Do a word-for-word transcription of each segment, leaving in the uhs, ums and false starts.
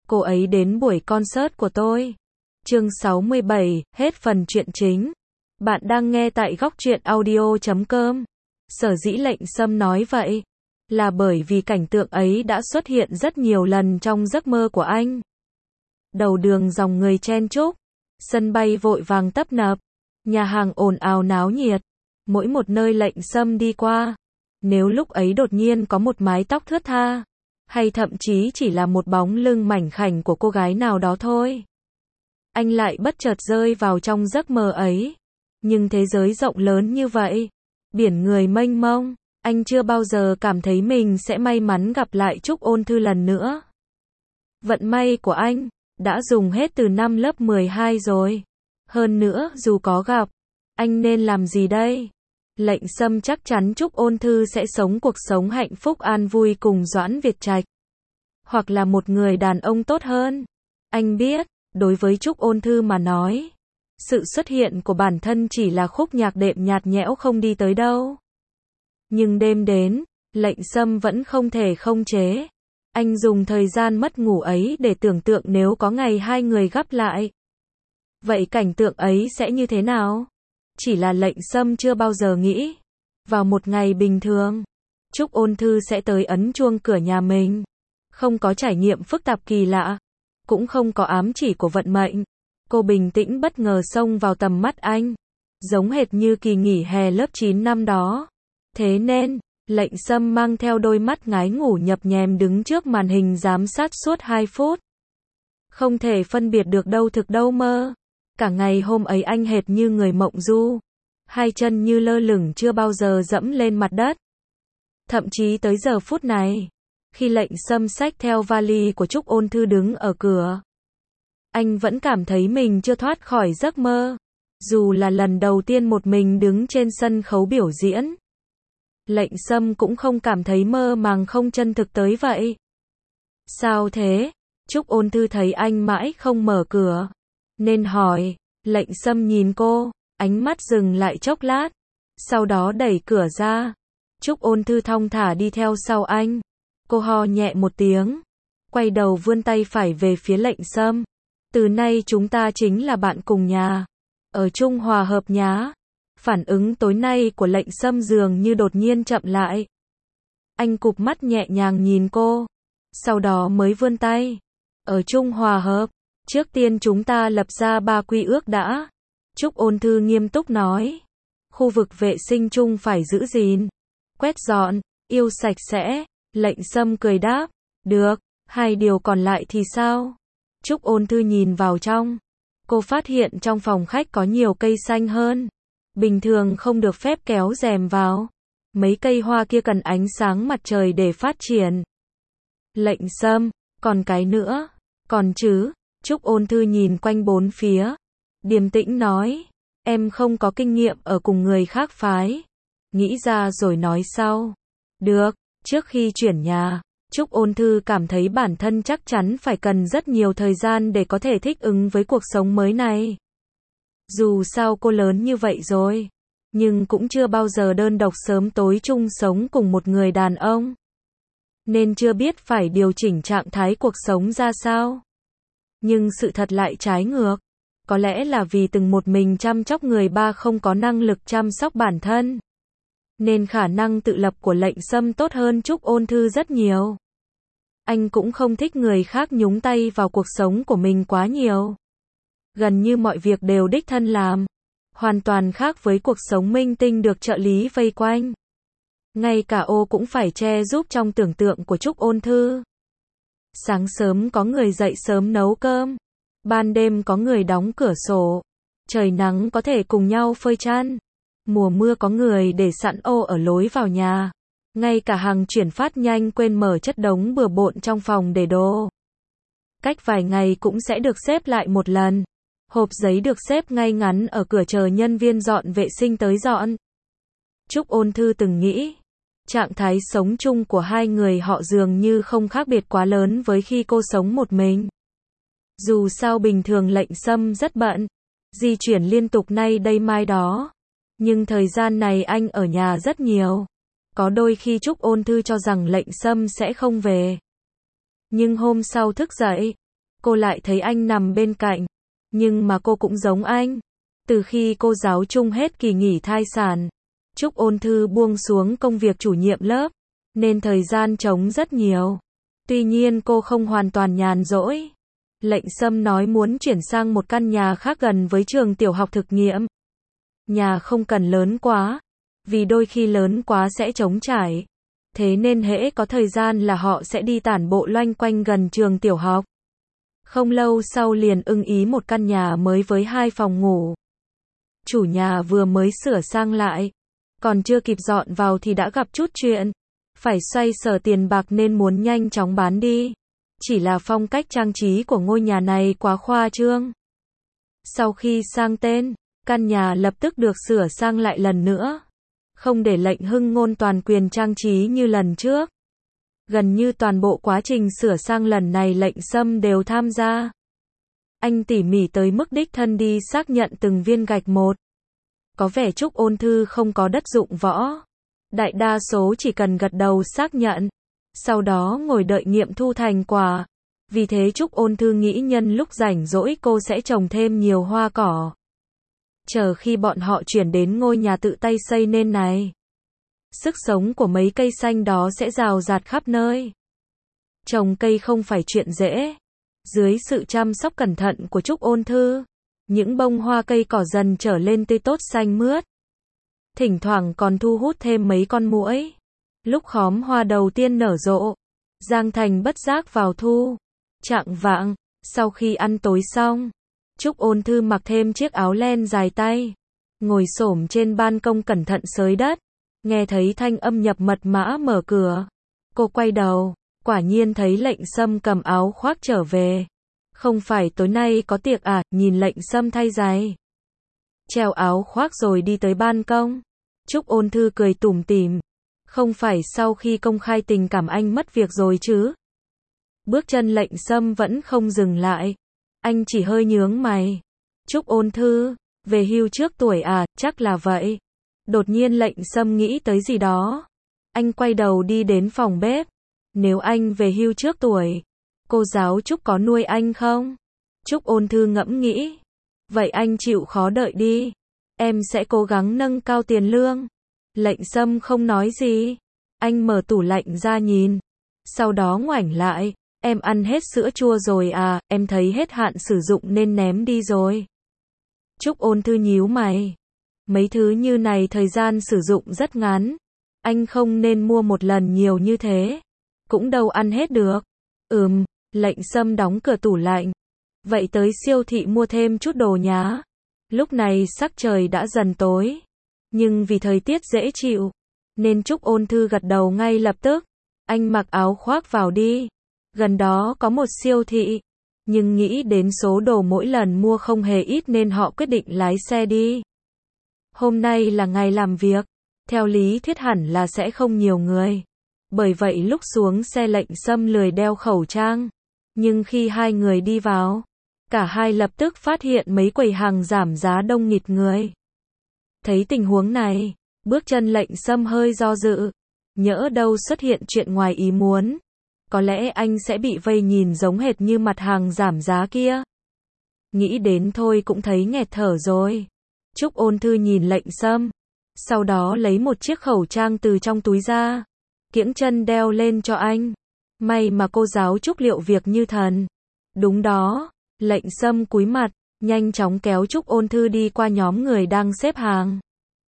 cô ấy đến buổi concert của tôi. Chương sáu mươi bảy, hết phần truyện chính. Bạn đang nghe tại góc truyện audio chấm com. Sở dĩ Lệnh Sâm nói vậy, là bởi vì cảnh tượng ấy đã xuất hiện rất nhiều lần trong giấc mơ của anh. Đầu đường dòng người chen chúc, sân bay vội vàng tấp nập, nhà hàng ồn ào náo nhiệt, mỗi một nơi Lệnh Sâm đi qua, nếu lúc ấy đột nhiên có một mái tóc thướt tha, hay thậm chí chỉ là một bóng lưng mảnh khảnh của cô gái nào đó thôi, anh lại bất chợt rơi vào trong giấc mơ ấy. Nhưng thế giới rộng lớn như vậy, biển người mênh mông, anh chưa bao giờ cảm thấy mình sẽ may mắn gặp lại Trúc Ôn Thư lần nữa. Vận may của anh đã dùng hết từ năm lớp mười hai rồi. Hơn nữa, dù có gặp, anh nên làm gì đây? Lệnh Sâm chắc chắn Trúc Ôn Thư sẽ sống cuộc sống hạnh phúc an vui cùng Doãn Việt Trạch. Hoặc là một người đàn ông tốt hơn. Anh biết, đối với Trúc Ôn Thư mà nói, sự xuất hiện của bản thân chỉ là khúc nhạc đệm nhạt nhẽo không đi tới đâu. Nhưng đêm đến, Lệnh Sâm vẫn không thể không chế. Anh dùng thời gian mất ngủ ấy để tưởng tượng nếu có ngày hai người gặp lại. Vậy cảnh tượng ấy sẽ như thế nào? Chỉ là Lệnh Sâm chưa bao giờ nghĩ, vào một ngày bình thường, Trúc Ôn Thư sẽ tới ấn chuông cửa nhà mình. Không có trải nghiệm phức tạp kỳ lạ, cũng không có ám chỉ của vận mệnh. Cô bình tĩnh bất ngờ xông vào tầm mắt anh, giống hệt như kỳ nghỉ hè lớp chín năm đó. Thế nên, Lệnh Sâm mang theo đôi mắt ngái ngủ nhập nhèm đứng trước màn hình giám sát suốt hai phút. Không thể phân biệt được đâu thực đâu mơ. Cả ngày hôm ấy anh hệt như người mộng du, hai chân như lơ lửng chưa bao giờ dẫm lên mặt đất. Thậm chí tới giờ phút này, khi Lệnh Sâm xách theo vali của Trúc Ôn Thư đứng ở cửa, anh vẫn cảm thấy mình chưa thoát khỏi giấc mơ. Dù là lần đầu tiên một mình đứng trên sân khấu biểu diễn, Lệnh Sâm cũng không cảm thấy mơ màng không chân thực tới vậy. Sao thế? Trúc Ôn Thư thấy anh mãi không mở cửa, nên hỏi. Lệnh Sâm nhìn cô, ánh mắt dừng lại chốc lát, sau đó đẩy cửa ra. Trúc Ôn Thư thong thả đi theo sau anh. Cô ho nhẹ một tiếng, quay đầu vươn tay phải về phía Lệnh Sâm. Từ nay chúng ta chính là bạn cùng nhà, ở chung hòa hợp nhá. Phản ứng tối nay của Lệnh Sâm dường như đột nhiên chậm lại. Anh cụp mắt nhẹ nhàng nhìn cô, sau đó mới vươn tay. Ở chung hòa hợp, trước tiên chúng ta lập ra ba quy ước đã. Trúc Ôn Thư nghiêm túc nói. Khu vực vệ sinh chung phải giữ gìn, quét dọn, yêu sạch sẽ. Lệnh Sâm cười đáp. Được, hai điều còn lại thì sao? Trúc Ôn Thư nhìn vào trong. Cô phát hiện trong phòng khách có nhiều cây xanh hơn. Bình thường không được phép kéo rèm vào. Mấy cây hoa kia cần ánh sáng mặt trời để phát triển. Lệnh Sâm, còn cái nữa? Còn chứ? Trúc Ôn Thư nhìn quanh bốn phía, điềm tĩnh nói. Em không có kinh nghiệm ở cùng người khác phái. Nghĩ ra rồi nói sau. Được, trước khi chuyển nhà, Trúc Ôn Thư cảm thấy bản thân chắc chắn phải cần rất nhiều thời gian để có thể thích ứng với cuộc sống mới này. Dù sao cô lớn như vậy rồi, nhưng cũng chưa bao giờ đơn độc sớm tối chung sống cùng một người đàn ông. Nên chưa biết phải điều chỉnh trạng thái cuộc sống ra sao. Nhưng sự thật lại trái ngược. Có lẽ là vì từng một mình chăm sóc người ba không có năng lực chăm sóc bản thân, nên khả năng tự lập của Lệnh Sâm tốt hơn Trúc Ôn Thư rất nhiều. Anh cũng không thích người khác nhúng tay vào cuộc sống của mình quá nhiều. Gần như mọi việc đều đích thân làm. Hoàn toàn khác với cuộc sống minh tinh được trợ lý vây quanh. Ngay cả ô cũng phải che giúp trong tưởng tượng của Trúc Ôn Thư. Sáng sớm có người dậy sớm nấu cơm. Ban đêm có người đóng cửa sổ. Trời nắng có thể cùng nhau phơi chăn. Mùa mưa có người để sẵn ô ở lối vào nhà. Ngay cả hàng chuyển phát nhanh quên mở chất đống bừa bộn trong phòng để đồ. Cách vài ngày cũng sẽ được xếp lại một lần. Hộp giấy được xếp ngay ngắn ở cửa chờ nhân viên dọn vệ sinh tới dọn. Trúc Ôn Thư từng nghĩ, trạng thái sống chung của hai người họ dường như không khác biệt quá lớn với khi cô sống một mình. Dù sao bình thường Lệnh Sâm rất bận, di chuyển liên tục nay đây mai đó. Nhưng thời gian này anh ở nhà rất nhiều. Có đôi khi Trúc Ôn Thư cho rằng Lệnh Sâm sẽ không về. Nhưng hôm sau thức dậy, cô lại thấy anh nằm bên cạnh. Nhưng mà cô cũng giống anh. Từ khi cô giáo chung hết kỳ nghỉ thai sản, Trúc Ôn Thư buông xuống công việc chủ nhiệm lớp, nên thời gian trống rất nhiều. Tuy nhiên cô không hoàn toàn nhàn rỗi. Lệnh Sâm nói muốn chuyển sang một căn nhà khác gần với trường tiểu học thực nghiệm. Nhà không cần lớn quá, vì đôi khi lớn quá sẽ trống trải. Thế nên hễ có thời gian là họ sẽ đi tản bộ loanh quanh gần trường tiểu học. Không lâu sau liền ưng ý một căn nhà mới với hai phòng ngủ. Chủ nhà vừa mới sửa sang lại, còn chưa kịp dọn vào thì đã gặp chút chuyện. Phải xoay sở tiền bạc nên muốn nhanh chóng bán đi. Chỉ là phong cách trang trí của ngôi nhà này quá khoa trương. Sau khi sang tên, căn nhà lập tức được sửa sang lại lần nữa. Không để Lệnh Hưng Ngôn toàn quyền trang trí như lần trước. Gần như toàn bộ quá trình sửa sang lần này Lệnh Sâm đều tham gia. Anh tỉ mỉ tới mức đích thân đi xác nhận từng viên gạch một. Có vẻ Trúc Ôn Thư không có đất dụng võ. Đại đa số chỉ cần gật đầu xác nhận. Sau đó ngồi đợi nghiệm thu thành quả. Vì thế Trúc Ôn Thư nghĩ nhân lúc rảnh rỗi cô sẽ trồng thêm nhiều hoa cỏ. Chờ khi bọn họ chuyển đến ngôi nhà tự tay xây nên này, sức sống của mấy cây xanh đó sẽ rào rạt khắp nơi. Trồng cây không phải chuyện dễ. Dưới sự chăm sóc cẩn thận của Trúc Ôn Thư, những bông hoa cây cỏ dần trở lên tươi tốt xanh mướt. Thỉnh thoảng còn thu hút thêm mấy con muỗi. Lúc khóm hoa đầu tiên nở rộ, Giang Thành bất giác vào thu. Chạng vạng, sau khi ăn tối xong, Trúc Ôn Thư mặc thêm chiếc áo len dài tay, ngồi xổm trên ban công cẩn thận xới đất, nghe thấy thanh âm nhập mật mã mở cửa. Cô quay đầu, quả nhiên thấy Lệnh Sâm cầm áo khoác trở về. Không phải tối nay có tiệc à, nhìn Lệnh Sâm thay giày, treo áo khoác rồi đi tới ban công. Trúc Ôn Thư cười tủm tỉm. Không phải sau khi công khai tình cảm anh mất việc rồi chứ? Bước chân Lệnh Sâm vẫn không dừng lại. Anh chỉ hơi nhướng mày. Trúc Ôn Thư, về hưu trước tuổi à, chắc là vậy. Đột nhiên Lệnh Sâm nghĩ tới gì đó. Anh quay đầu đi đến phòng bếp. Nếu anh về hưu trước tuổi, cô giáo Trúc có nuôi anh không? Trúc Ôn Thư ngẫm nghĩ. Vậy anh chịu khó đợi đi. Em sẽ cố gắng nâng cao tiền lương. Lệnh Sâm không nói gì. Anh mở tủ lạnh ra nhìn. Sau đó ngoảnh lại. Em ăn hết sữa chua rồi à, em thấy hết hạn sử dụng nên ném đi rồi. Trúc Ôn Thư nhíu mày. Mấy thứ như này thời gian sử dụng rất ngắn. Anh không nên mua một lần nhiều như thế. Cũng đâu ăn hết được. Ừm, Lệnh Sâm đóng cửa tủ lạnh. Vậy tới siêu thị mua thêm chút đồ nhá. Lúc này sắc trời đã dần tối. Nhưng vì thời tiết dễ chịu, nên Trúc Ôn Thư gật đầu ngay lập tức. Anh mặc áo khoác vào đi. Gần đó có một siêu thị. Nhưng nghĩ đến số đồ mỗi lần mua không hề ít nên họ quyết định lái xe đi. Hôm nay là ngày làm việc. Theo lý thuyết hẳn là sẽ không nhiều người. Bởi vậy lúc xuống xe Lệnh Sâm lười đeo khẩu trang. Nhưng khi hai người đi vào, cả hai lập tức phát hiện mấy quầy hàng giảm giá đông nghịt người. Thấy tình huống này, bước chân Lệnh Sâm hơi do dự. Nhỡ đâu xuất hiện chuyện ngoài ý muốn. Có lẽ anh sẽ bị vây nhìn giống hệt như mặt hàng giảm giá kia. Nghĩ đến thôi cũng thấy nghẹt thở rồi. Trúc Ôn Thư nhìn Lệnh Sâm. Sau đó lấy một chiếc khẩu trang từ trong túi ra. Kiễng chân đeo lên cho anh. May mà cô giáo Trúc liệu việc như thần. Đúng đó. Lệnh Sâm cúi mặt, nhanh chóng kéo Trúc Ôn Thư đi qua nhóm người đang xếp hàng.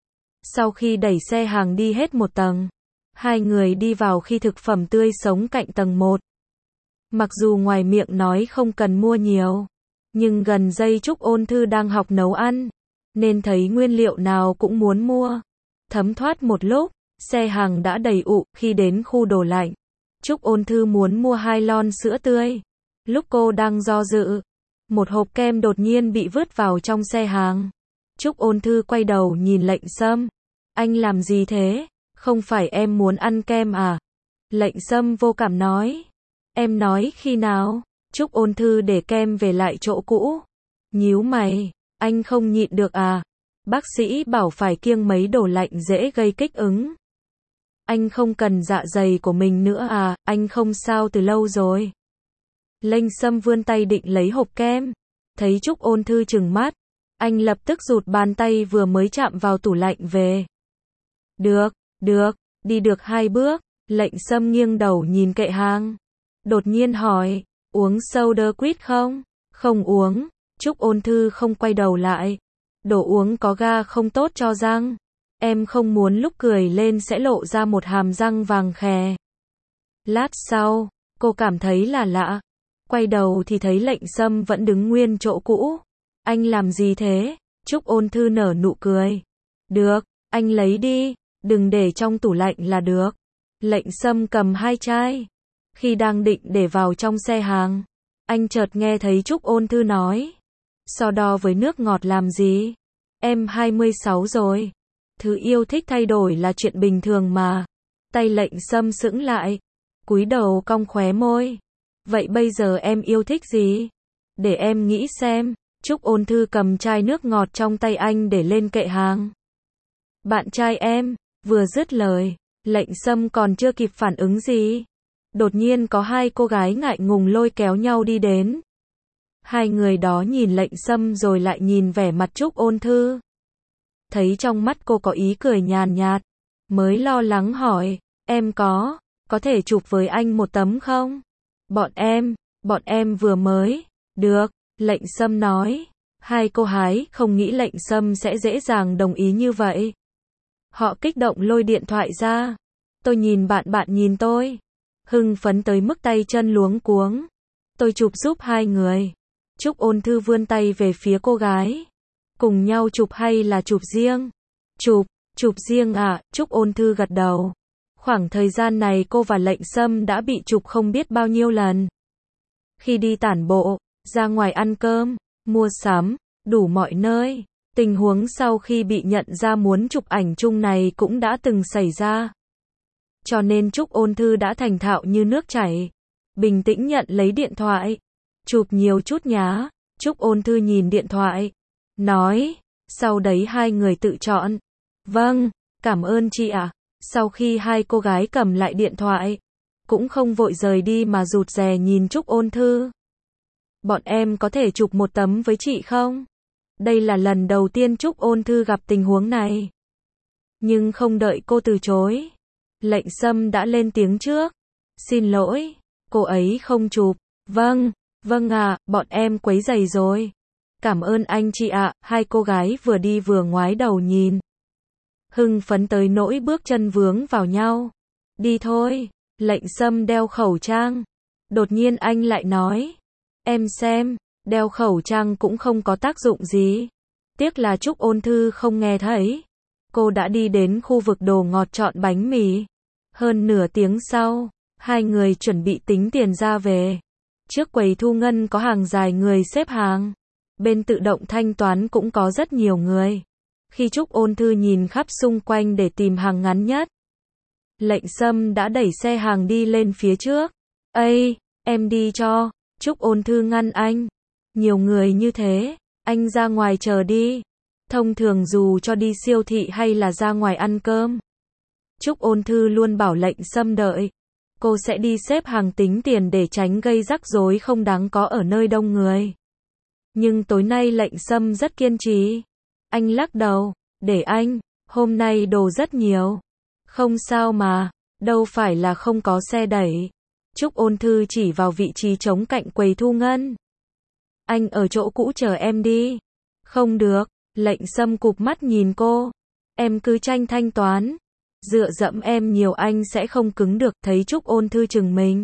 Sau khi đẩy xe hàng đi hết một tầng, hai người đi vào khi thực phẩm tươi sống cạnh tầng một. Mặc dù ngoài miệng nói không cần mua nhiều, nhưng gần đây Trúc Ôn Thư đang học nấu ăn, nên thấy nguyên liệu nào cũng muốn mua. Thấm thoát một lúc, xe hàng đã đầy ụ. Khi đến khu đồ lạnh, Trúc Ôn Thư muốn mua hai lon sữa tươi. Lúc cô đang do dự, một hộp kem đột nhiên bị vứt vào trong xe hàng. Trúc Ôn Thư quay đầu nhìn Lệnh Sâm. Anh làm gì thế? Không phải em muốn ăn kem à? Lệnh Sâm vô cảm nói. Em nói khi nào? Trúc Ôn Thư để kem về lại chỗ cũ. Nhíu mày. Anh không nhịn được à? Bác sĩ bảo phải kiêng mấy đồ lạnh dễ gây kích ứng. Anh không cần dạ dày của mình nữa à? Anh không sao từ lâu rồi. Lệnh Sâm vươn tay định lấy hộp kem. Thấy Trúc Ôn Thư trừng mắt. Anh lập tức rụt bàn tay vừa mới chạm vào tủ lạnh về. Được, được, đi được hai bước. Lệnh Sâm nghiêng đầu nhìn kệ hàng. Đột nhiên hỏi, uống soda quýt không? Không uống. Trúc Ôn Thư không quay đầu lại. Đồ uống có ga không tốt cho răng. Em không muốn lúc cười lên sẽ lộ ra một hàm răng vàng khè. Lát sau, cô cảm thấy là lạ. Quay đầu thì thấy Lệnh Sâm vẫn đứng nguyên chỗ cũ. Anh làm gì thế? Trúc Ôn Thư nở nụ cười. Được, anh lấy đi, đừng để trong tủ lạnh là được. Lệnh Sâm cầm hai chai. Khi đang định để vào trong xe hàng, anh chợt nghe thấy Trúc Ôn Thư nói. So đo với nước ngọt làm gì? Em hai mươi sáu rồi. Thứ yêu thích thay đổi là chuyện bình thường mà. Tay Lệnh Sâm sững lại. Cúi đầu cong khóe môi. Vậy bây giờ em yêu thích gì? Để em nghĩ xem. Trúc Ôn Thư cầm chai nước ngọt trong tay anh để lên kệ hàng. Bạn trai em. Vừa dứt lời, Lệnh Sâm còn chưa kịp phản ứng gì. Đột nhiên có hai cô gái ngại ngùng lôi kéo nhau đi đến. Hai người đó nhìn Lệnh Sâm rồi lại nhìn vẻ mặt Trúc Ôn Thư. Thấy trong mắt cô có ý cười nhàn nhạt, mới lo lắng hỏi, em có, có thể chụp với anh một tấm không? Bọn em, bọn em vừa mới, được, Lệnh Sâm nói. Hai cô gái không nghĩ Lệnh Sâm sẽ dễ dàng đồng ý như vậy. Họ kích động lôi điện thoại ra. Tôi nhìn bạn, bạn nhìn tôi. Hưng phấn tới mức tay chân luống cuống. Tôi chụp giúp hai người. Trúc Ôn Thư vươn tay về phía cô gái. Cùng nhau chụp hay là chụp riêng? Chụp, chụp riêng à? Trúc Ôn Thư gật đầu. Khoảng thời gian này cô và Lệnh Sâm đã bị chụp không biết bao nhiêu lần. Khi đi tản bộ, ra ngoài ăn cơm, mua sắm, đủ mọi nơi. Tình huống sau khi bị nhận ra muốn chụp ảnh chung này cũng đã từng xảy ra. Cho nên Trúc Ôn Thư đã thành thạo như nước chảy. Bình tĩnh nhận lấy điện thoại. Chụp nhiều chút nhá. Trúc Ôn Thư nhìn điện thoại. Nói. Sau đấy hai người tự chọn. Vâng, cảm ơn chị ạ. Sau khi hai cô gái cầm lại điện thoại, cũng không vội rời đi mà rụt rè nhìn Trúc Ôn Thư. Bọn em có thể chụp một tấm với chị không? Đây là lần đầu tiên Trúc Ôn Thư gặp tình huống này. Nhưng không đợi cô từ chối, Lệnh Sâm đã lên tiếng trước. Xin lỗi, cô ấy không chụp. Vâng, vâng à, bọn em quấy rầy rồi. Cảm ơn anh chị ạ. Hai cô gái vừa đi vừa ngoái đầu nhìn. Hưng phấn tới nỗi bước chân vướng vào nhau. Đi thôi. Lệnh Sâm đeo khẩu trang. Đột nhiên anh lại nói. Em xem, đeo khẩu trang cũng không có tác dụng gì. Tiếc là Trúc Ôn Thư không nghe thấy. Cô đã đi đến khu vực đồ ngọt chọn bánh mì. Hơn nửa tiếng sau, hai người chuẩn bị tính tiền ra về. Trước quầy thu ngân có hàng dài người xếp hàng. Bên tự động thanh toán cũng có rất nhiều người. Khi Trúc Ôn Thư nhìn khắp xung quanh để tìm hàng ngắn nhất, Lệnh Sâm đã đẩy xe hàng đi lên phía trước. Ây, em đi cho. Trúc Ôn Thư ngăn anh. Nhiều người như thế, anh ra ngoài chờ đi. Thông thường dù cho đi siêu thị hay là ra ngoài ăn cơm, Trúc Ôn Thư luôn bảo Lệnh Sâm đợi. Cô sẽ đi xếp hàng tính tiền để tránh gây rắc rối không đáng có ở nơi đông người. Nhưng tối nay Lệnh Sâm rất kiên trì. Anh lắc đầu, để anh, hôm nay đồ rất nhiều. Không sao mà, đâu phải là không có xe đẩy. Trúc Ôn Thư chỉ vào vị trí trống cạnh quầy thu ngân. Anh ở chỗ cũ chờ em đi. Không được, Lệnh Sâm cụp mắt nhìn cô. Em cứ tranh thanh toán. Dựa dẫm em nhiều anh sẽ không cứng được. Thấy Trúc Ôn Thư chừng mình,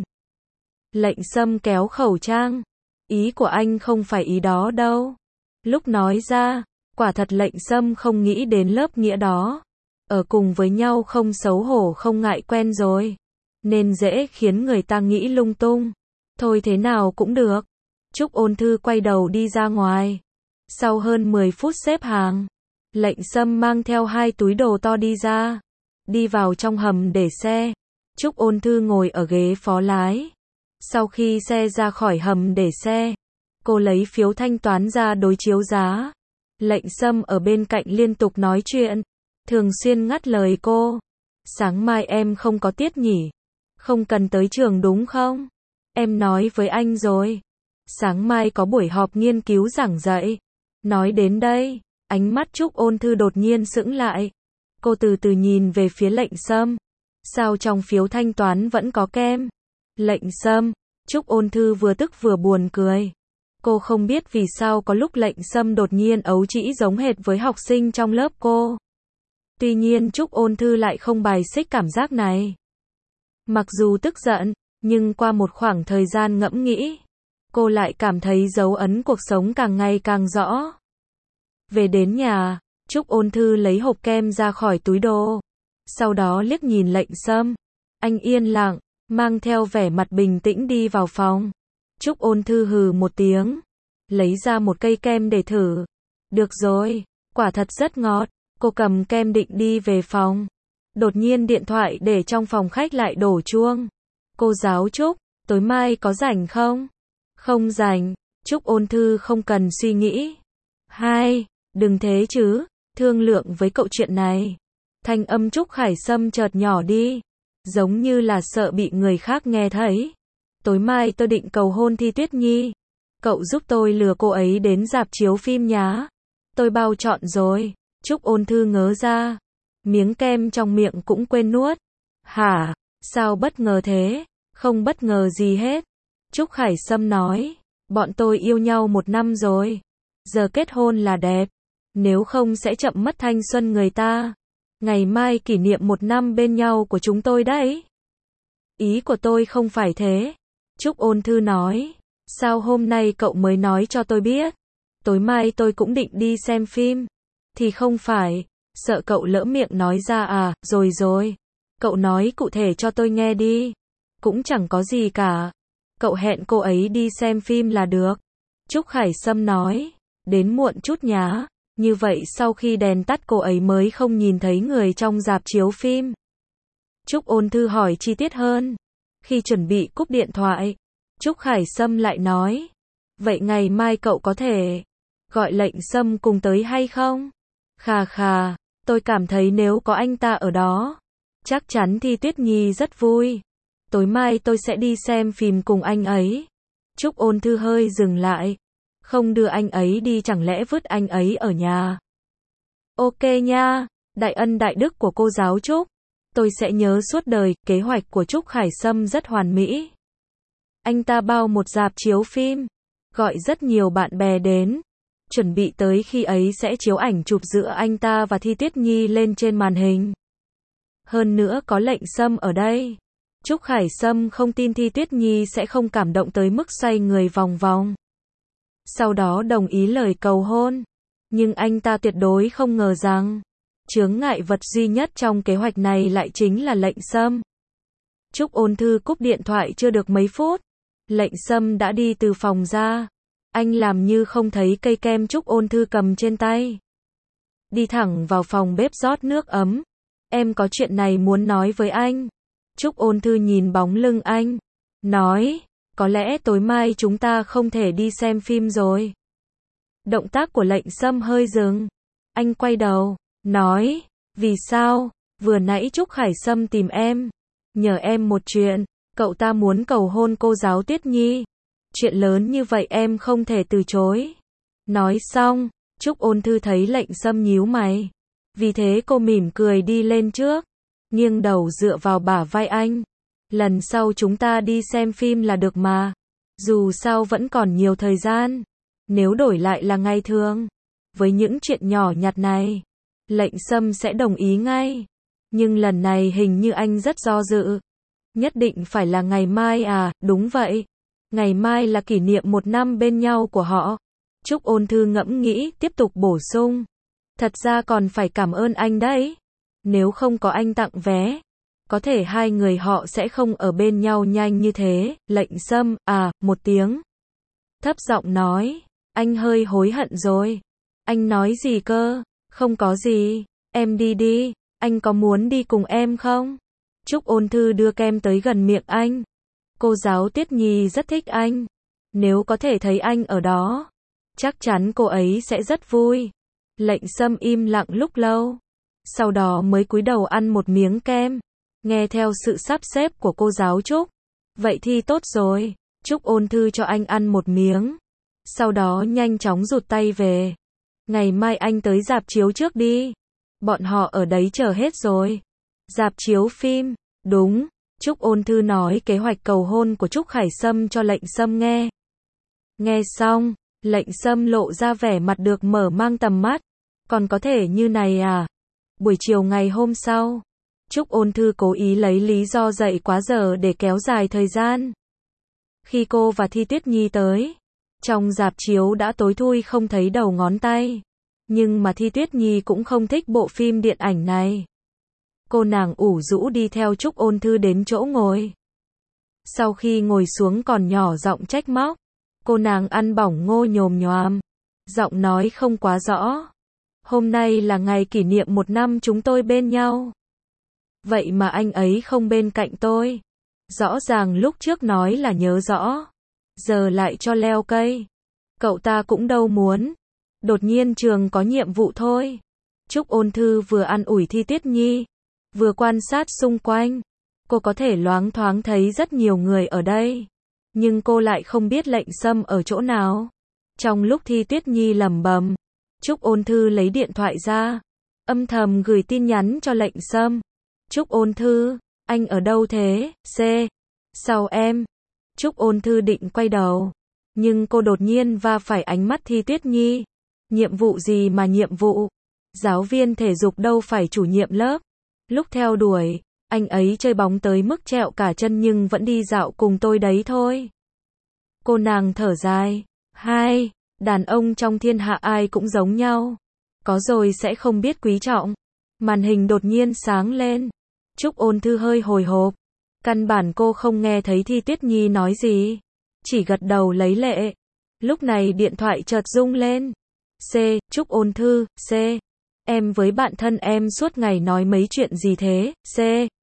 Lệnh Sâm kéo khẩu trang. Ý của anh không phải ý đó đâu. Lúc nói ra, quả thật Lệnh Sâm không nghĩ đến lớp nghĩa đó. Ở cùng với nhau không xấu hổ không ngại quen rồi, nên dễ khiến người ta nghĩ lung tung. Thôi thế nào cũng được. Trúc Ôn Thư quay đầu đi ra ngoài. Sau hơn mười phút xếp hàng, Lệnh Sâm mang theo hai túi đồ to đi ra. Đi vào trong hầm để xe. Trúc Ôn Thư ngồi ở ghế phó lái. Sau khi xe ra khỏi hầm để xe, cô lấy phiếu thanh toán ra đối chiếu giá. Lệnh Sâm ở bên cạnh liên tục nói chuyện, thường xuyên ngắt lời cô. Sáng mai em không có tiết nhỉ? Không cần tới trường đúng không? Em nói với anh rồi. Sáng mai có buổi họp nghiên cứu giảng dạy. Nói đến đây, ánh mắt Trúc Ôn Thư đột nhiên sững lại. Cô từ từ nhìn về phía Lệnh Sâm. Sao trong phiếu thanh toán vẫn có kem? Lệnh Sâm, Trúc Ôn Thư vừa tức vừa buồn cười. Cô không biết vì sao có lúc Lệnh Sâm đột nhiên ấu trĩ giống hệt với học sinh trong lớp cô. Tuy nhiên Trúc Ôn Thư lại không bài xích cảm giác này. Mặc dù tức giận, nhưng qua một khoảng thời gian ngẫm nghĩ, cô lại cảm thấy dấu ấn cuộc sống càng ngày càng rõ. Về đến nhà, Trúc Ôn Thư lấy hộp kem ra khỏi túi đồ. Sau đó liếc nhìn Lệnh Sâm. Anh yên lặng, mang theo vẻ mặt bình tĩnh đi vào phòng. Trúc Ôn Thư hừ một tiếng, lấy ra một cây kem để thử. Được rồi, quả thật rất ngọt. Cô cầm kem định đi về phòng. Đột nhiên điện thoại để trong phòng khách lại đổ chuông. Cô giáo Trúc, tối mai có rảnh không? Không rảnh. Trúc Ôn Thư không cần suy nghĩ. Hai, đừng thế chứ, thương lượng với cậu chuyện này. Thanh âm Trúc Khải Sâm chợt nhỏ đi, giống như là sợ bị người khác nghe thấy. Tối mai tôi định cầu hôn Thi Tuyết Nhi. Cậu giúp tôi lừa cô ấy đến rạp chiếu phim nhá. Tôi bao trọn rồi. Trúc Ôn Thư ngớ ra. Miếng kem trong miệng cũng quên nuốt. Hả? Sao bất ngờ thế? Không bất ngờ gì hết. Trúc Khải Sâm nói. Bọn tôi yêu nhau một năm rồi. Giờ kết hôn là đẹp. Nếu không sẽ chậm mất thanh xuân người ta. Ngày mai kỷ niệm một năm bên nhau của chúng tôi đấy. Ý của tôi không phải thế. Trúc Ôn Thư nói. Sao hôm nay cậu mới nói cho tôi biết? Tối mai tôi cũng định đi xem phim. Thì không phải. Sợ cậu lỡ miệng nói ra à, rồi rồi. Cậu nói cụ thể cho tôi nghe đi. Cũng chẳng có gì cả. Cậu hẹn cô ấy đi xem phim là được. Trúc Khải Sâm nói. Đến muộn chút nhá. Như vậy sau khi đèn tắt cô ấy mới không nhìn thấy người trong rạp chiếu phim. Trúc Ôn Thư hỏi chi tiết hơn. Khi chuẩn bị cúp điện thoại, Trúc Khải Sâm lại nói. Vậy ngày mai cậu có thể gọi Lệnh Sâm cùng tới hay không? Khà khà, tôi cảm thấy nếu có anh ta ở đó, chắc chắn Thi Tuyết Nhi rất vui. Tối mai tôi sẽ đi xem phim cùng anh ấy. Trúc Ôn Thư hơi dừng lại. Không đưa anh ấy đi chẳng lẽ vứt anh ấy ở nhà? Ok nha, đại ân đại đức của cô giáo Trúc. Tôi sẽ nhớ suốt đời. Kế hoạch của Trúc Khải Sâm rất hoàn mỹ. Anh ta bao một rạp chiếu phim, gọi rất nhiều bạn bè đến, chuẩn bị tới khi ấy sẽ chiếu ảnh chụp giữa anh ta và Thi Tuyết Nhi lên trên màn hình. Hơn nữa có Lệnh Sâm ở đây. Trúc Khải Sâm không tin Thi Tuyết Nhi sẽ không cảm động tới mức xoay người vòng vòng. Sau đó đồng ý lời cầu hôn. Nhưng anh ta tuyệt đối không ngờ rằng chướng ngại vật duy nhất trong kế hoạch này lại chính là Lệnh Sâm. Trúc Ôn Thư cúp điện thoại chưa được mấy phút. Lệnh Sâm đã đi từ phòng ra. Anh làm như không thấy cây kem Trúc Ôn Thư cầm trên tay. Đi thẳng vào phòng bếp rót nước ấm. Em có chuyện này muốn nói với anh. Trúc Ôn Thư nhìn bóng lưng anh. Nói, có lẽ tối mai chúng ta không thể đi xem phim rồi. Động tác của Lệnh Sâm hơi dừng. Anh quay đầu, nói, vì sao? Vừa nãy Trúc Khải Sâm tìm em. Nhờ em một chuyện. Cậu ta muốn cầu hôn cô giáo Tuyết Nhi. Chuyện lớn như vậy em không thể từ chối. Nói xong, Trúc Ôn Thư thấy Lệnh Sâm nhíu mày. Vì thế cô mỉm cười đi lên trước, nghiêng đầu dựa vào bả vai anh. Lần sau chúng ta đi xem phim là được mà. Dù sao vẫn còn nhiều thời gian. Nếu đổi lại là ngày thường, với những chuyện nhỏ nhặt này, Lệnh Sâm sẽ đồng ý ngay. Nhưng lần này hình như anh rất do dự. Nhất định phải là ngày mai à? Đúng vậy. Ngày mai là kỷ niệm một năm bên nhau của họ. Trúc Ôn Thư ngẫm nghĩ, tiếp tục bổ sung. Thật ra còn phải cảm ơn anh đấy. Nếu không có anh tặng vé, có thể hai người họ sẽ không ở bên nhau nhanh như thế. Lệnh Sâm, à, một tiếng. Thấp giọng nói, anh hơi hối hận rồi. Anh nói gì cơ? Không có gì, em đi đi, anh có muốn đi cùng em không? Trúc Ôn Thư đưa kem tới gần miệng anh. Cô giáo Tuyết Nhi rất thích anh. Nếu có thể thấy anh ở đó, chắc chắn cô ấy sẽ rất vui. Lệnh Sâm im lặng lúc lâu, sau đó mới cúi đầu ăn một miếng kem. Nghe theo sự sắp xếp của cô giáo Trúc. Vậy thì tốt rồi. Trúc Ôn Thư cho anh ăn một miếng. Sau đó nhanh chóng rụt tay về. Ngày mai anh tới rạp chiếu trước đi. Bọn họ ở đấy chờ hết rồi. Rạp chiếu phim, đúng. Trúc Ôn Thư nói kế hoạch cầu hôn của Trúc Khải Sâm cho Lệnh Sâm nghe. Nghe xong, Lệnh Sâm lộ ra vẻ mặt được mở mang tầm mắt. Còn có thể như này à? Buổi chiều ngày hôm sau, Trúc Ôn Thư cố ý lấy lý do dậy quá giờ để kéo dài thời gian. Khi cô và Thi Tuyết Nhi tới, trong rạp chiếu đã tối thui không thấy đầu ngón tay. Nhưng mà Thi Tuyết Nhi cũng không thích bộ phim điện ảnh này. Cô nàng ủ rũ đi theo Trúc Ôn Thư đến chỗ ngồi. Sau khi ngồi xuống còn nhỏ giọng trách móc. Cô nàng ăn bỏng ngô nhồm nhoàm. Giọng nói không quá rõ. Hôm nay là ngày kỷ niệm một năm chúng tôi bên nhau. Vậy mà anh ấy không bên cạnh tôi. Rõ ràng lúc trước nói là nhớ rõ. Giờ lại cho leo cây. Cậu ta cũng đâu muốn. Đột nhiên trường có nhiệm vụ thôi. Trúc Ôn Thư vừa an ủi Thi Tuyết Nhi, vừa quan sát xung quanh. Cô có thể loáng thoáng thấy rất nhiều người ở đây. Nhưng cô lại không biết Lệnh Sâm ở chỗ nào. Trong lúc Thi Tuyết Nhi lẩm bẩm, Trúc Ôn Thư lấy điện thoại ra. Âm thầm gửi tin nhắn cho Lệnh Sâm. Trúc Ôn Thư, anh ở đâu thế? C. Sau em. Trúc Ôn Thư định quay đầu. Nhưng cô đột nhiên va phải ánh mắt Thi Tuyết Nhi. Nhiệm vụ gì mà nhiệm vụ? Giáo viên thể dục đâu phải chủ nhiệm lớp. Lúc theo đuổi, anh ấy chơi bóng tới mức trẹo cả chân nhưng vẫn đi dạo cùng tôi đấy thôi. Cô nàng thở dài. Hai, đàn ông trong thiên hạ ai cũng giống nhau. Có rồi sẽ không biết quý trọng. Màn hình đột nhiên sáng lên. Trúc Ôn Thư hơi hồi hộp. Căn bản cô không nghe thấy Thi Tuyết Nhi nói gì. Chỉ gật đầu lấy lệ. Lúc này điện thoại chợt rung lên. C. Trúc Ôn Thư. C. Em với bạn thân em suốt ngày nói mấy chuyện gì thế? C.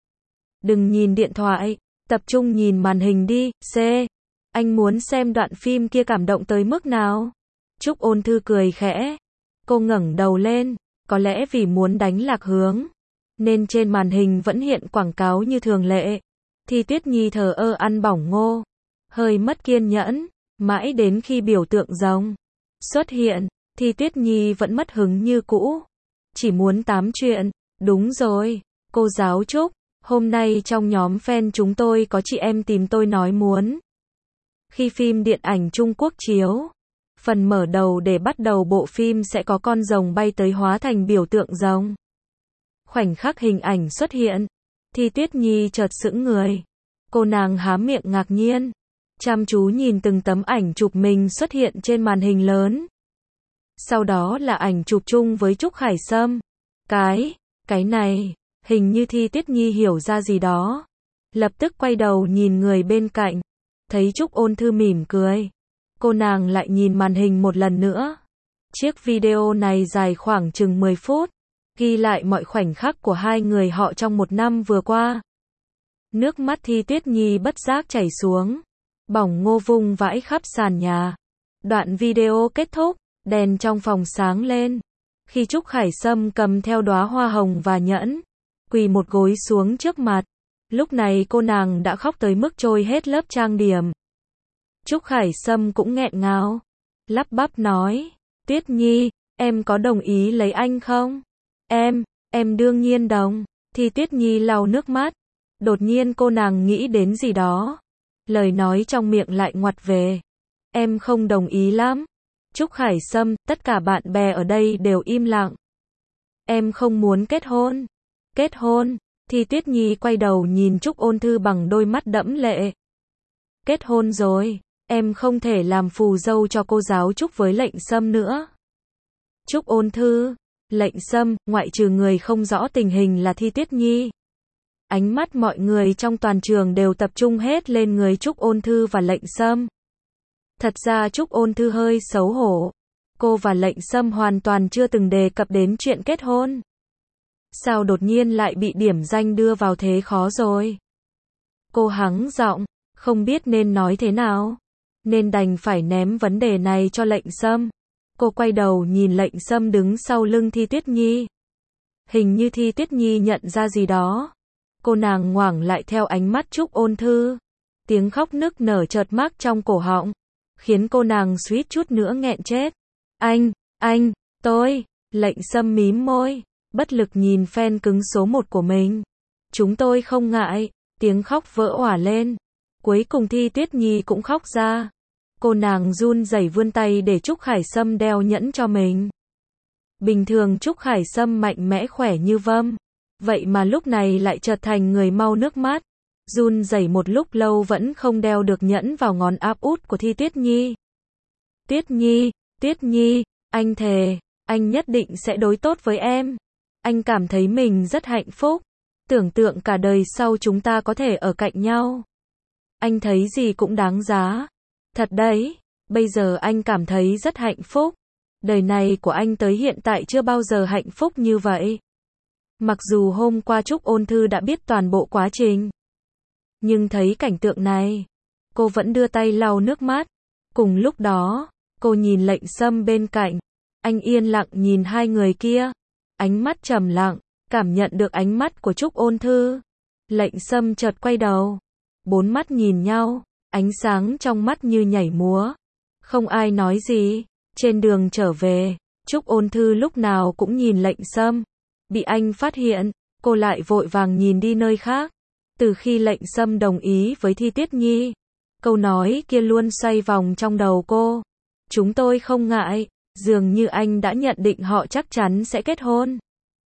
Đừng nhìn điện thoại. Tập trung nhìn màn hình đi. C. Anh muốn xem đoạn phim kia cảm động tới mức nào? Trúc Ôn Thư cười khẽ. Cô ngẩng đầu lên. Có lẽ vì muốn đánh lạc hướng, nên trên màn hình vẫn hiện quảng cáo như thường lệ. Thi Tuyết Nhi thờ ơ ăn bỏng ngô. Hơi mất kiên nhẫn. Mãi đến khi biểu tượng rồng xuất hiện, Thi Tuyết Nhi vẫn mất hứng như cũ. Chỉ muốn tám chuyện. Đúng rồi, cô giáo Trúc. Hôm nay trong nhóm fan chúng tôi có chị em tìm tôi nói muốn. Khi phim điện ảnh Trung Quốc chiếu, phần mở đầu để bắt đầu bộ phim sẽ có con rồng bay tới hóa thành biểu tượng rồng. Khoảnh khắc hình ảnh xuất hiện, Thi Tuyết Nhi chợt sững người. Cô nàng há miệng ngạc nhiên, chăm chú nhìn từng tấm ảnh chụp mình xuất hiện trên màn hình lớn. Sau đó là ảnh chụp chung với Trúc Khải Sâm. Cái, cái này, hình như Thi Tuyết Nhi hiểu ra gì đó. Lập tức quay đầu nhìn người bên cạnh. Thấy Trúc Ôn Thư mỉm cười. Cô nàng lại nhìn màn hình một lần nữa. Chiếc video này dài khoảng chừng mười phút. Ghi lại mọi khoảnh khắc của hai người họ trong một năm vừa qua. Nước mắt Thi Tuyết Nhi bất giác chảy xuống. Bỏng ngô vung vãi khắp sàn nhà. Đoạn video kết thúc, đèn trong phòng sáng lên. Khi Trúc Khải Sâm cầm theo đóa hoa hồng và nhẫn, quỳ một gối xuống trước mặt. Lúc này cô nàng đã khóc tới mức trôi hết lớp trang điểm. Trúc Khải Sâm cũng nghẹn ngào, lắp bắp nói, Tuyết Nhi, em có đồng ý lấy anh không? Em, em đương nhiên đồng. Thì Tuyết Nhi lau nước mắt. Đột nhiên cô nàng nghĩ đến gì đó. Lời nói trong miệng lại ngoặt về. Em không đồng ý lắm. Trúc Khải Sâm, tất cả bạn bè ở đây đều im lặng. Em không muốn kết hôn. Kết hôn. Thì Tuyết Nhi quay đầu nhìn Trúc Ôn Thư bằng đôi mắt đẫm lệ. Kết hôn rồi, em không thể làm phù dâu cho cô giáo Trúc với Lệnh Sâm nữa. Trúc Ôn Thư, Lệnh Sâm, ngoại trừ người không rõ tình hình là Thi Tuyết Nhi. Ánh mắt mọi người trong toàn trường đều tập trung hết lên người Trúc Ôn Thư và Lệnh Sâm. Thật ra Trúc Ôn Thư hơi xấu hổ. Cô và Lệnh Sâm hoàn toàn chưa từng đề cập đến chuyện kết hôn. Sao đột nhiên lại bị điểm danh đưa vào thế khó rồi? Cô hắng giọng, không biết nên nói thế nào, nên đành phải ném vấn đề này cho Lệnh Sâm. Cô quay đầu nhìn Lệnh Sâm đứng sau lưng Thi Tuyết Nhi. Hình như Thi Tuyết Nhi nhận ra gì đó. Cô nàng ngoảnh lại theo ánh mắt Trúc Ôn Thư. Tiếng khóc nức nở chợt mắc trong cổ họng, khiến cô nàng suýt chút nữa nghẹn chết. Anh, anh, tôi, Lệnh Sâm mím môi, bất lực nhìn fan cứng số một của mình. Chúng tôi không ngại, tiếng khóc vỡ òa lên. Cuối cùng Thi Tuyết Nhi cũng khóc ra. Cô nàng run rẩy vươn tay để Trúc Khải Sâm đeo nhẫn cho mình. Bình thường Trúc Khải Sâm mạnh mẽ khỏe như vâm, vậy mà lúc này lại chợt thành người mau nước mắt. Run rẩy một lúc lâu vẫn không đeo được nhẫn vào ngón áp út của Thi Tuyết Nhi. Tuyết Nhi, Tuyết Nhi, anh thề, anh nhất định sẽ đối tốt với em. Anh cảm thấy mình rất hạnh phúc. Tưởng tượng cả đời sau chúng ta có thể ở cạnh nhau. Anh thấy gì cũng đáng giá. Thật đấy, bây giờ anh cảm thấy rất hạnh phúc. Đời này của anh tới hiện tại chưa bao giờ hạnh phúc như vậy. Mặc dù hôm qua Trúc Ôn Thư đã biết toàn bộ quá trình, nhưng thấy cảnh tượng này, cô vẫn đưa tay lau nước mắt. Cùng lúc đó, cô nhìn Lệnh Sâm bên cạnh. Anh yên lặng nhìn hai người kia. Ánh mắt trầm lặng, cảm nhận được ánh mắt của Trúc Ôn Thư. Lệnh Sâm chợt quay đầu. Bốn mắt nhìn nhau, ánh sáng trong mắt như nhảy múa. Không ai nói gì. Trên đường trở về, Trúc Ôn Thư lúc nào cũng nhìn Lệnh Sâm. Bị anh phát hiện, cô lại vội vàng nhìn đi nơi khác. Từ khi Lệnh Sâm đồng ý với Thi Tuyết Nhi, câu nói kia luôn xoay vòng trong đầu cô. Chúng tôi không ngại, dường như anh đã nhận định họ chắc chắn sẽ kết hôn.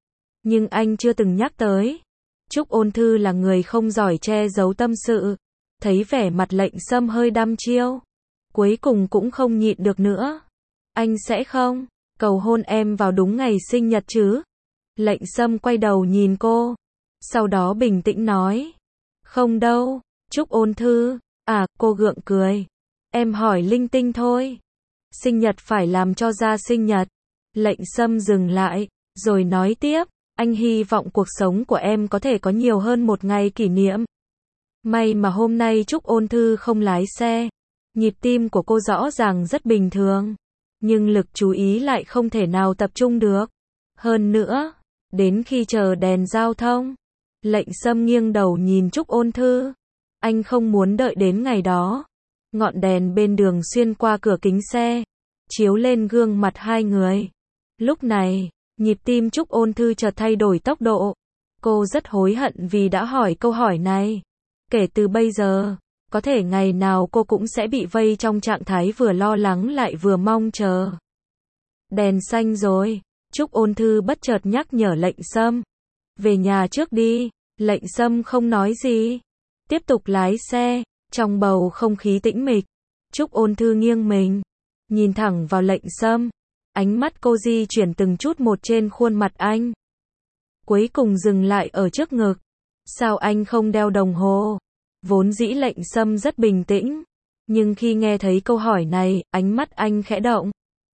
Nhưng anh chưa từng nhắc tới. Trúc Ôn Thư là người không giỏi che giấu tâm sự. Thấy vẻ mặt Lệnh Sâm hơi đăm chiêu, cuối cùng cũng không nhịn được nữa. Anh sẽ không cầu hôn em vào đúng ngày sinh nhật chứ? Lệnh Sâm quay đầu nhìn cô, sau đó bình tĩnh nói. Không đâu. Trúc Ôn Thư, à, cô gượng cười. Em hỏi linh tinh thôi. Sinh nhật phải làm cho ra sinh nhật. Lệnh Sâm dừng lại, rồi nói tiếp. Anh hy vọng cuộc sống của em có thể có nhiều hơn một ngày kỷ niệm. May mà hôm nay Trúc Ôn Thư không lái xe. Nhịp tim của cô rõ ràng rất bình thường, nhưng lực chú ý lại không thể nào tập trung được. Hơn nữa, đến khi chờ đèn giao thông, Lệnh Sâm nghiêng đầu nhìn Trúc Ôn Thư. Anh không muốn đợi đến ngày đó. Ngọn đèn bên đường xuyên qua cửa kính xe, chiếu lên gương mặt hai người. Lúc này, nhịp tim Trúc Ôn Thư chợt thay đổi tốc độ. Cô rất hối hận vì đã hỏi câu hỏi này. Kể từ bây giờ, có thể ngày nào cô cũng sẽ bị vây trong trạng thái vừa lo lắng lại vừa mong chờ. Đèn xanh rồi, Trúc Ôn Thư bất chợt nhắc nhở Lệnh Sâm. Về nhà trước đi. Lệnh Sâm không nói gì, tiếp tục lái xe. Trong bầu không khí tĩnh mịch, Trúc Ôn Thư nghiêng mình, nhìn thẳng vào Lệnh Sâm. Ánh mắt cô di chuyển từng chút một trên khuôn mặt anh, cuối cùng dừng lại ở trước ngực. Sao anh không đeo đồng hồ? Vốn dĩ Lệnh Sâm rất bình tĩnh, nhưng khi nghe thấy câu hỏi này, ánh mắt anh khẽ động.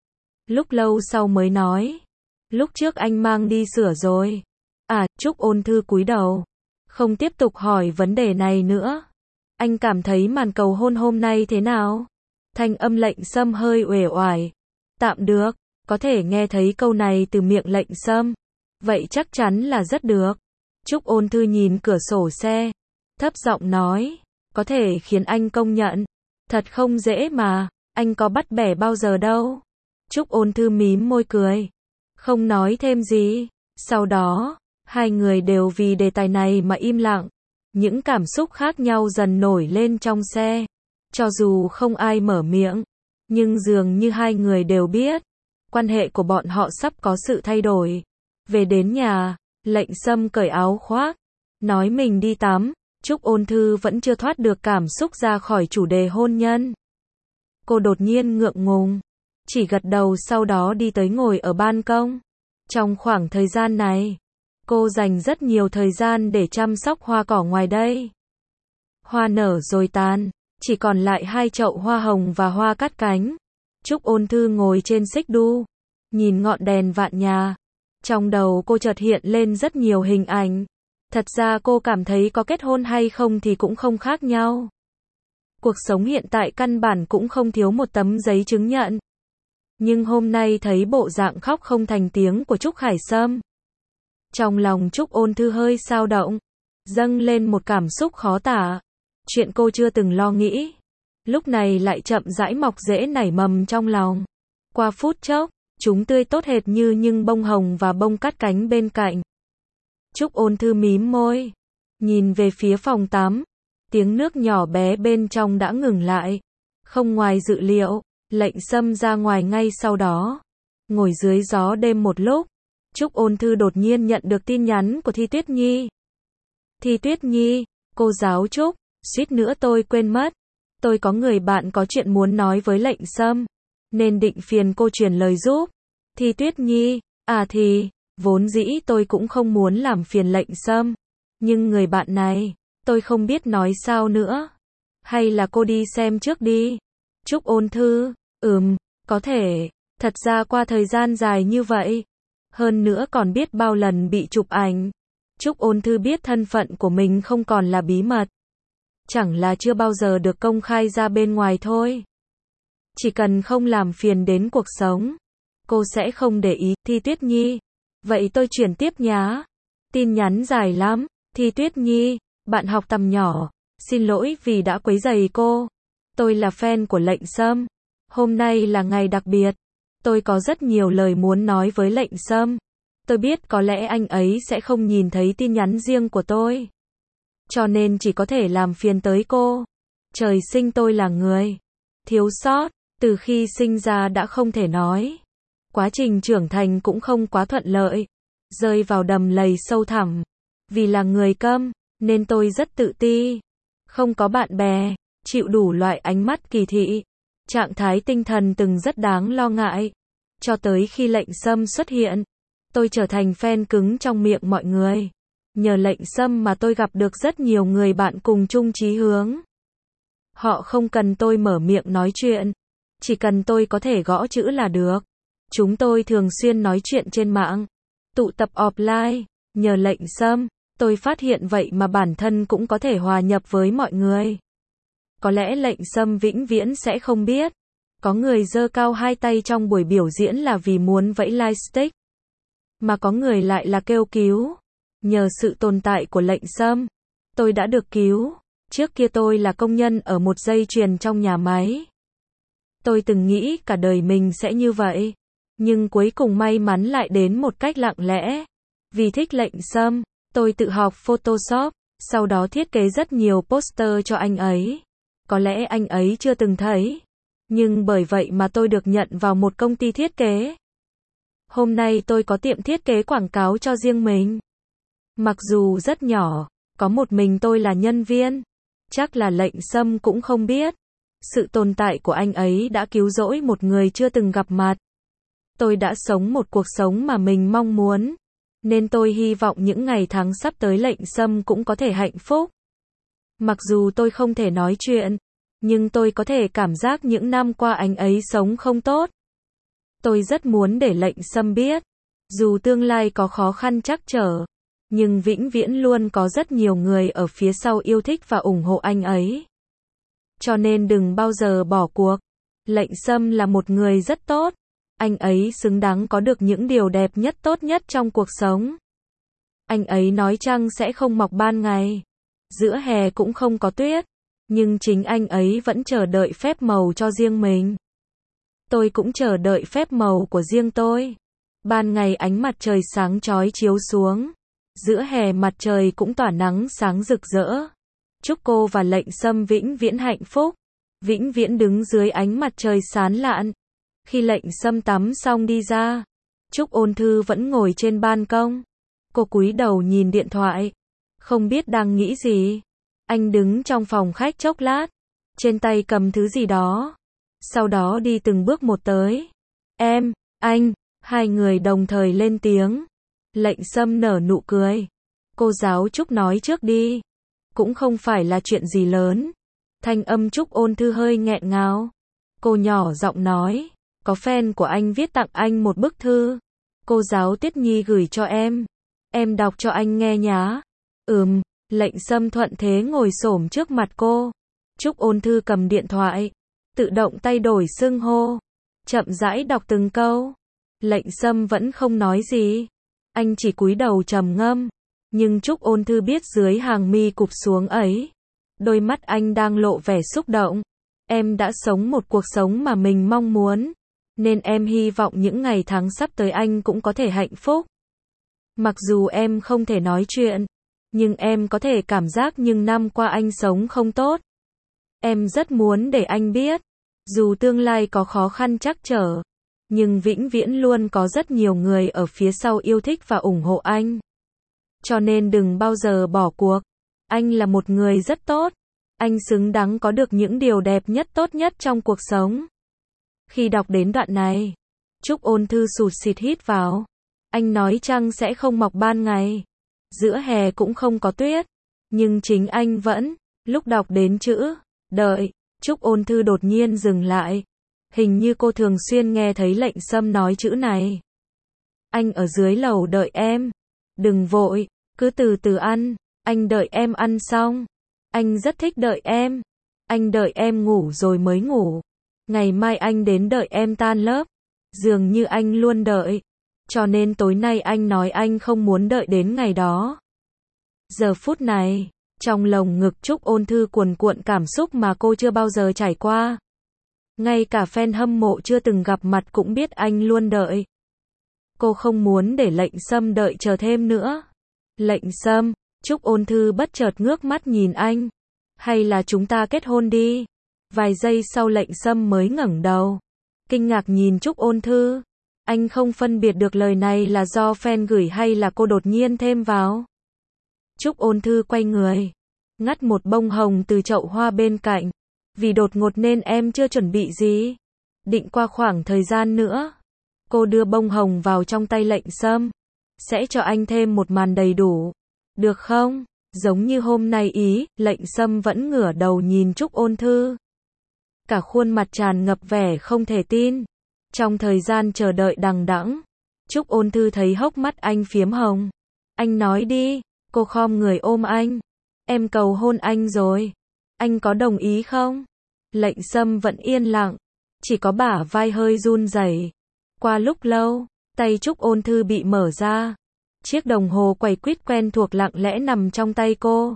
Lúc lâu sau mới nói. Lúc trước anh mang đi sửa rồi. À, Trúc Ôn Thư cúi đầu, không tiếp tục hỏi vấn đề này nữa. Anh cảm thấy màn cầu hôn hôm nay thế nào? Thanh âm Lệnh Sâm hơi uể oải. Tạm được. Có thể nghe thấy câu này từ miệng Lệnh Sâm. Vậy chắc chắn là rất được. Trúc Ôn Thư nhìn cửa sổ xe, thấp giọng nói. Có thể khiến anh công nhận. Thật không dễ mà, anh có bắt bẻ bao giờ đâu. Trúc Ôn Thư mím môi cười, không nói thêm gì. Sau đó, hai người đều vì đề tài này mà im lặng. Những cảm xúc khác nhau dần nổi lên trong xe. Cho dù không ai mở miệng, nhưng dường như hai người đều biết, quan hệ của bọn họ sắp có sự thay đổi. Về đến nhà, Lệnh Sâm cởi áo khoác, nói mình đi tắm. Trúc Ôn Thư vẫn chưa thoát được cảm xúc ra khỏi chủ đề hôn nhân. Cô đột nhiên ngượng ngùng, chỉ gật đầu sau đó đi tới ngồi ở ban công. Trong khoảng thời gian này, cô dành rất nhiều thời gian để chăm sóc hoa cỏ ngoài đây. Hoa nở rồi tàn, chỉ còn lại hai chậu hoa hồng và hoa cát cánh. Trúc Ôn Thư ngồi trên xích đu, nhìn ngọn đèn vạn nhà. Trong đầu cô chợt hiện lên rất nhiều hình ảnh. Thật ra cô cảm thấy có kết hôn hay không thì cũng không khác nhau. Cuộc sống hiện tại căn bản cũng không thiếu một tấm giấy chứng nhận. Nhưng hôm nay thấy bộ dạng khóc không thành tiếng của Trúc Khải Sâm, trong lòng Trúc Ôn Thư hơi dao động, dâng lên một cảm xúc khó tả. Chuyện cô chưa từng lo nghĩ, lúc này lại chậm rãi mọc rễ nảy mầm trong lòng. Qua phút chốc, chúng tươi tốt hệt như những bông hồng và bông cắt cánh bên cạnh. Trúc Ôn Thư mím môi, nhìn về phía phòng tắm. Tiếng nước nhỏ bé bên trong đã ngừng lại. Không ngoài dự liệu, Lệnh Sâm ra ngoài ngay sau đó. Ngồi dưới gió đêm một lúc, Trúc Ôn Thư đột nhiên nhận được tin nhắn của Thi Tuyết Nhi. Thi Tuyết Nhi, cô giáo Trúc, suýt nữa tôi quên mất. Tôi có người bạn có chuyện muốn nói với Lệnh Sâm, nên định phiền cô truyền lời giúp. Thi Tuyết Nhi, à thì, vốn dĩ tôi cũng không muốn làm phiền Lệnh Sâm. Nhưng người bạn này, tôi không biết nói sao nữa. Hay là cô đi xem trước đi. Trúc Ôn Thư, ừm, có thể. Thật ra qua thời gian dài như vậy, hơn nữa còn biết bao lần bị chụp ảnh, Trúc Ôn Thư biết thân phận của mình không còn là bí mật. Chẳng là chưa bao giờ được công khai ra bên ngoài thôi. Chỉ cần không làm phiền đến cuộc sống, cô sẽ không để ý. Thi Tuyết Nhi, vậy tôi chuyển tiếp nhá. Tin nhắn dài lắm. Thi Tuyết Nhi, bạn học tầm nhỏ, xin lỗi vì đã quấy rầy cô. Tôi là fan của Lệnh Sâm. Hôm nay là ngày đặc biệt. Tôi có rất nhiều lời muốn nói với Lệnh Sâm. Tôi biết có lẽ anh ấy sẽ không nhìn thấy tin nhắn riêng của tôi. Cho nên chỉ có thể làm phiền tới cô. Trời sinh tôi là người thiếu sót, từ khi sinh ra đã không thể nói. Quá trình trưởng thành cũng không quá thuận lợi. Rơi vào đầm lầy sâu thẳm. Vì là người câm, nên tôi rất tự ti. Không có bạn bè, chịu đủ loại ánh mắt kỳ thị. Trạng thái tinh thần từng rất đáng lo ngại. Cho tới khi Lệnh Sâm xuất hiện, tôi trở thành fan cứng trong miệng mọi người. Nhờ Lệnh Sâm mà tôi gặp được rất nhiều người bạn cùng chung chí hướng. Họ không cần tôi mở miệng nói chuyện, chỉ cần tôi có thể gõ chữ là được. Chúng tôi thường xuyên nói chuyện trên mạng, tụ tập offline. Nhờ Lệnh Sâm, tôi phát hiện vậy mà bản thân cũng có thể hòa nhập với mọi người. Có lẽ Lệnh Sâm vĩnh viễn sẽ không biết, có người giơ cao hai tay trong buổi biểu diễn là vì muốn vẫy lightstick, mà có người lại là kêu cứu. Nhờ sự tồn tại của Lệnh Sâm, tôi đã được cứu. Trước kia tôi là công nhân ở một dây chuyền trong nhà máy. Tôi từng nghĩ cả đời mình sẽ như vậy, nhưng cuối cùng may mắn lại đến một cách lặng lẽ. Vì thích Lệnh Sâm, tôi tự học Photoshop, sau đó thiết kế rất nhiều poster cho anh ấy. Có lẽ anh ấy chưa từng thấy, nhưng bởi vậy mà tôi được nhận vào một công ty thiết kế. Hôm nay tôi có tiệm thiết kế quảng cáo cho riêng mình. Mặc dù rất nhỏ, có một mình tôi là nhân viên. Chắc là Lệnh Sâm cũng không biết. Sự tồn tại của anh ấy đã cứu rỗi một người chưa từng gặp mặt. Tôi đã sống một cuộc sống mà mình mong muốn. Nên tôi hy vọng những ngày tháng sắp tới Lệnh Sâm cũng có thể hạnh phúc. Mặc dù tôi không thể nói chuyện, nhưng tôi có thể cảm giác những năm qua anh ấy sống không tốt. Tôi rất muốn để Lệnh Sâm biết, dù tương lai có khó khăn trắc trở, nhưng vĩnh viễn luôn có rất nhiều người ở phía sau yêu thích và ủng hộ anh ấy. Cho nên đừng bao giờ bỏ cuộc. Lệnh Sâm là một người rất tốt. Anh ấy xứng đáng có được những điều đẹp nhất tốt nhất trong cuộc sống. Anh ấy nói trăng sẽ không mọc ban ngày, giữa hè cũng không có tuyết, nhưng chính anh ấy vẫn chờ đợi phép màu cho riêng mình. Tôi cũng chờ đợi phép màu của riêng tôi. Ban ngày ánh mặt trời sáng chói chiếu xuống, giữa hè mặt trời cũng tỏa nắng sáng rực rỡ. Chúc cô và Lệnh Sâm vĩnh viễn hạnh phúc, vĩnh viễn đứng dưới ánh mặt trời sáng lạn. Khi Lệnh Sâm tắm xong đi ra, Trúc Ôn Thư vẫn ngồi trên ban công. Cô cúi đầu nhìn điện thoại, không biết đang nghĩ gì. Anh đứng trong phòng khách chốc lát, trên tay cầm thứ gì đó, sau đó đi từng bước một tới. Em, anh, hai người đồng thời lên tiếng. Lệnh Sâm nở nụ cười. Cô giáo Trúc nói trước đi. Cũng không phải là chuyện gì lớn. Thanh âm Trúc Ôn Thư hơi nghẹn ngào. Cô nhỏ giọng nói, có fan của anh viết tặng anh một bức thư. Cô giáo Tiết Nhi gửi cho em. Em đọc cho anh nghe nhá. Ừm, Lệnh Sâm thuận thế ngồi xổm trước mặt cô. Trúc Ôn Thư cầm điện thoại, tự động thay đổi xưng hô, chậm rãi đọc từng câu. Lệnh Sâm vẫn không nói gì. Anh chỉ cúi đầu trầm ngâm. Nhưng Trúc Ôn Thư biết dưới hàng mi cụp xuống ấy, Đôi mắt anh đang lộ vẻ xúc động. Em đã sống một cuộc sống mà mình mong muốn, nên em hy vọng những ngày tháng sắp tới anh cũng có thể hạnh phúc. Mặc dù em không thể nói chuyện, nhưng em có thể cảm giác những năm qua anh sống không tốt. Em rất muốn để anh biết, dù tương lai có khó khăn trắc trở, nhưng vĩnh viễn luôn có rất nhiều người ở phía sau yêu thích và ủng hộ anh. Cho nên đừng bao giờ bỏ cuộc. Anh là một người rất tốt. Anh xứng đáng có được những điều đẹp nhất tốt nhất trong cuộc sống. Khi đọc đến đoạn này, Trúc Ôn Thư sụt sịt hít vào. Anh nói trăng sẽ không mọc ban ngày, giữa hè cũng không có tuyết, nhưng chính anh vẫn, lúc đọc đến chữ đợi, Trúc Ôn Thư đột nhiên dừng lại. Hình như cô thường xuyên nghe thấy Lệnh Sâm nói chữ này. Anh ở dưới lầu đợi em. Đừng vội, cứ từ từ ăn. Anh đợi em ăn xong. Anh rất thích đợi em. Anh đợi em ngủ rồi mới ngủ. Ngày mai anh đến đợi em tan lớp. Dường như anh luôn đợi. Cho nên tối nay anh nói anh không muốn đợi đến ngày đó. Giờ phút này, trong lồng ngực Trúc Ôn Thư cuồn cuộn cảm xúc mà cô chưa bao giờ trải qua. Ngay cả fan hâm mộ chưa từng gặp mặt cũng biết anh luôn đợi. Cô không muốn để Lệnh Sâm đợi chờ thêm nữa. Lệnh Sâm, Trúc Ôn Thư bất chợt ngước mắt nhìn anh. Hay là chúng ta kết hôn đi? Vài giây sau Lệnh Sâm mới ngẩng đầu. Kinh ngạc nhìn Trúc Ôn Thư. Anh không phân biệt được lời này là do fan gửi hay là cô đột nhiên thêm vào. Trúc Ôn Thư quay người, ngắt một bông hồng từ chậu hoa bên cạnh. Vì đột ngột nên em chưa chuẩn bị gì. Định qua khoảng thời gian nữa. Cô đưa bông hồng vào trong tay Lệnh Sâm. Sẽ cho anh thêm một màn đầy đủ. Được không? Giống như hôm nay ý, Lệnh Sâm vẫn ngửa đầu nhìn Trúc Ôn Thư. Cả khuôn mặt tràn ngập vẻ không thể tin. Trong thời gian chờ đợi đằng đẵng, Trúc Ôn Thư thấy hốc mắt anh phiếm hồng. Anh nói đi. Cô khom người ôm anh. Em cầu hôn anh rồi. Anh có đồng ý không? Lệnh Sâm vẫn yên lặng, chỉ có bả vai hơi run rẩy. Qua lúc lâu, tay Trúc Ôn Thư bị mở ra. Chiếc đồng hồ quay quýt quen thuộc lặng lẽ nằm trong tay cô.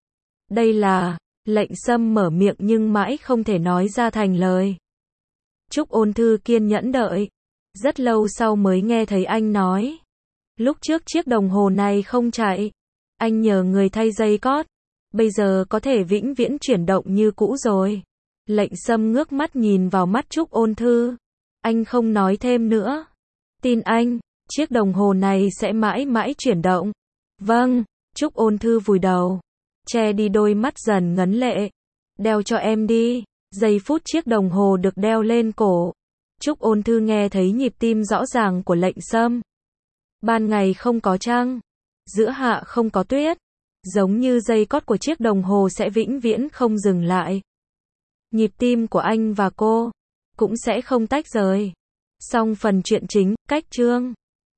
Đây là, Lệnh Sâm mở miệng nhưng mãi không thể nói ra thành lời. Trúc Ôn Thư kiên nhẫn đợi. Rất lâu sau mới nghe thấy anh nói. Lúc trước chiếc đồng hồ này không chạy. Anh nhờ người thay dây cót. Bây giờ có thể vĩnh viễn chuyển động như cũ rồi. Lệnh Sâm ngước mắt nhìn vào mắt Trúc Ôn Thư. Anh không nói thêm nữa. Tin anh, chiếc đồng hồ này sẽ mãi mãi chuyển động. Vâng, Trúc Ôn Thư vùi đầu, che đi đôi mắt dần ngấn lệ. Đeo cho em đi. Giây phút chiếc đồng hồ được đeo lên cổ, Trúc Ôn Thư nghe thấy nhịp tim rõ ràng của Lệnh Sâm. Ban ngày không có trăng, giữa hạ không có tuyết, giống như dây cót của chiếc đồng hồ sẽ vĩnh viễn không dừng lại. Nhịp tim của anh và cô cũng sẽ không tách rời. Xong phần truyện chính, cách chương